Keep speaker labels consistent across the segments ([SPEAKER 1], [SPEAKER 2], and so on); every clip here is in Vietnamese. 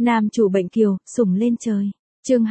[SPEAKER 1] Nam chủ bệnh kiều, sủng lên trời. Chương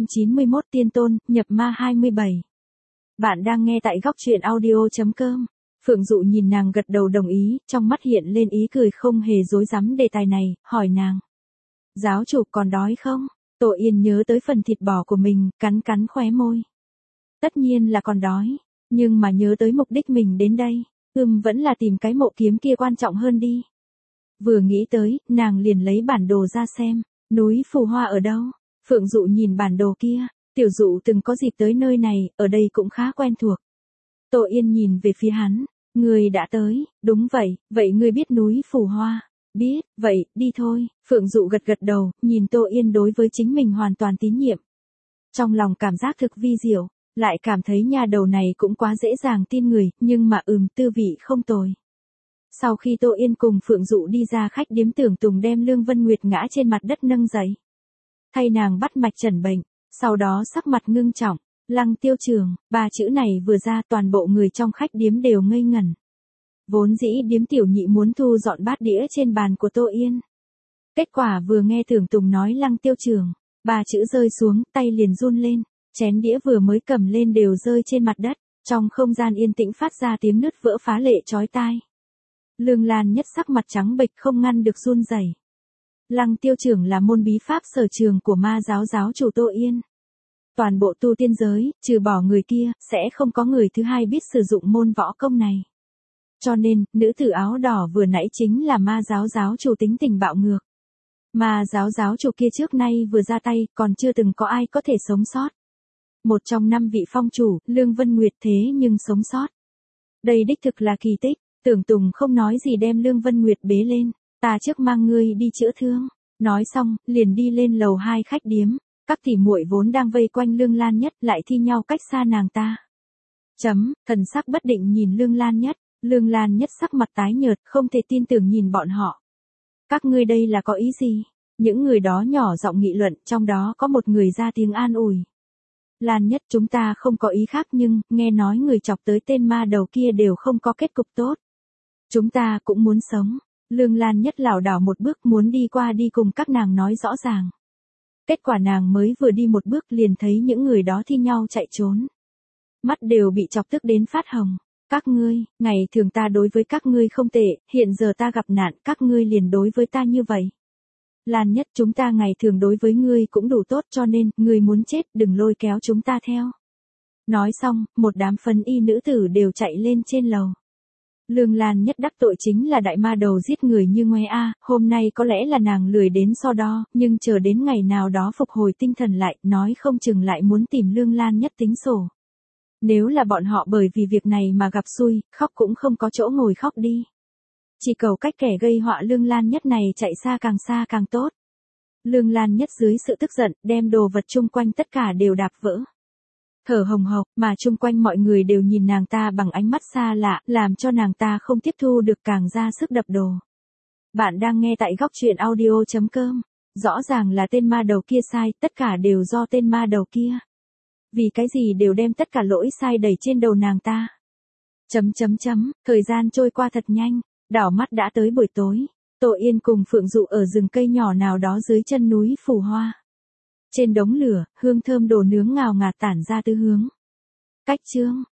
[SPEAKER 1] 291 Tiên tôn, nhập ma 27. Bạn đang nghe tại góc truyện audio.com. Phượng Dụ nhìn nàng gật đầu đồng ý, trong mắt hiện lên ý cười không hề dối rắm đề tài này, hỏi nàng. Giáo chủ còn đói không? Tổ Yên nhớ tới phần thịt bò của mình, cắn cắn khóe môi. Tất nhiên là còn đói, nhưng mà nhớ tới mục đích mình đến đây, vẫn là tìm cái mộ kiếm kia quan trọng hơn đi. Vừa nghĩ tới, nàng liền lấy bản đồ ra xem, núi Phù Hoa ở đâu? Phượng Dụ nhìn bản đồ kia, Tiểu Dụ từng có dịp tới nơi này, ở đây cũng khá quen thuộc. Tổ Yên nhìn về phía hắn, người đã tới, đúng vậy ngươi biết núi Phù Hoa? Biết, vậy, đi thôi. Phượng Dụ gật gật đầu, nhìn Tô Yên đối với chính mình hoàn toàn tín nhiệm. Trong lòng cảm giác thực vi diệu, lại cảm thấy nhà đầu này cũng quá dễ dàng tin người, nhưng mà tư vị không tồi. Sau khi Tô Yên cùng Phượng Dụ đi ra khách điếm, Tưởng Tùng đem Lương Vân Nguyệt ngã trên mặt đất nâng dậy. Thay nàng bắt mạch chẩn bệnh, sau đó sắc mặt ngưng trọng, Lăng Tiêu Trường, ba chữ này vừa ra toàn bộ người trong khách điếm đều ngây ngẩn. Vốn dĩ điếm tiểu nhị muốn thu dọn bát đĩa trên bàn của Tô Yên. Kết quả vừa nghe Tưởng Tùng nói Lăng Tiêu Trường, ba chữ rơi xuống, tay liền run lên, chén đĩa vừa mới cầm lên đều rơi trên mặt đất, trong không gian yên tĩnh phát ra tiếng nứt vỡ phá lệ chói tai. Lương Lan Nhất sắc mặt trắng bệch không ngăn được run rẩy. Lăng Tiêu Trường là môn bí pháp sở trường của ma giáo giáo chủ Tô Yên. Toàn bộ tu tiên giới, trừ bỏ người kia, sẽ không có người thứ hai biết sử dụng môn võ công này. Cho nên, nữ tử áo đỏ vừa nãy chính là ma giáo giáo chủ tính tình bạo ngược. Ma giáo giáo chủ kia trước nay vừa ra tay, còn chưa từng có ai có thể sống sót. Một trong 5 vị phong chủ, Lương Vân Nguyệt thế nhưng sống sót. Đây đích thực là kỳ tích. Tưởng Tùng không nói gì đem Lương Vân Nguyệt bế lên, ta trước mang ngươi đi chữa thương. Nói xong, liền đi lên lầu 2 khách điếm, các tỷ muội vốn đang vây quanh Lương Lan Nhất lại thi nhau cách xa nàng ta. Thần sắc bất định nhìn Lương Lan Nhất, Lương Lan Nhất sắc mặt tái nhợt, không thể tin tưởng nhìn bọn họ. Các ngươi đây là có ý gì? Những người đó nhỏ giọng nghị luận, trong đó có một người ra tiếng an ủi. Lan Nhất, chúng ta không có ý khác nhưng, nghe nói người chọc tới tên ma đầu kia đều không có kết cục tốt. Chúng ta cũng muốn sống. Lương Lan Nhất lảo đảo một bước muốn đi qua đi cùng các nàng nói rõ ràng. Kết quả nàng mới vừa đi một bước liền thấy những người đó thi nhau chạy trốn. Mắt đều bị chọc tức đến phát hồng. Các ngươi, ngày thường ta đối với các ngươi không tệ, hiện giờ ta gặp nạn, các ngươi liền đối với ta như vậy. Lan Nhất, chúng ta ngày thường đối với ngươi cũng đủ tốt, cho nên, ngươi muốn chết, đừng lôi kéo chúng ta theo. Nói xong, một đám phấn y nữ tử đều chạy lên trên lầu. Lương Lan Nhất đắc tội chính là đại ma đầu giết người như ngoe a, hôm nay có lẽ là nàng lười đến so đo, nhưng chờ đến ngày nào đó phục hồi tinh thần lại, nói không chừng lại muốn tìm Lương Lan Nhất tính sổ. Nếu là bọn họ bởi vì việc này mà gặp xui, khóc cũng không có chỗ ngồi khóc đi. Chỉ cầu cách kẻ gây họa Lương Lan Nhất này chạy xa càng tốt. Lương Lan Nhất dưới sự tức giận, đem đồ vật chung quanh tất cả đều đạp vỡ. Thở hồng hộc, mà chung quanh mọi người đều nhìn nàng ta bằng ánh mắt xa lạ, làm cho nàng ta không tiếp thu được càng ra sức đập đồ. Bạn đang nghe tại góc truyện audio.com. Rõ ràng là tên ma đầu kia sai, tất cả đều do tên ma đầu kia. Vì cái gì đều đem tất cả lỗi sai đẩy trên đầu nàng ta. Thời gian trôi qua thật nhanh, đảo mắt đã tới buổi tối. Tô Yên cùng Phượng Dụ ở rừng cây nhỏ nào đó dưới chân núi Phù Hoa. Trên đống lửa, hương thơm đồ nướng ngào ngạt tản ra tứ hướng. Cách chương,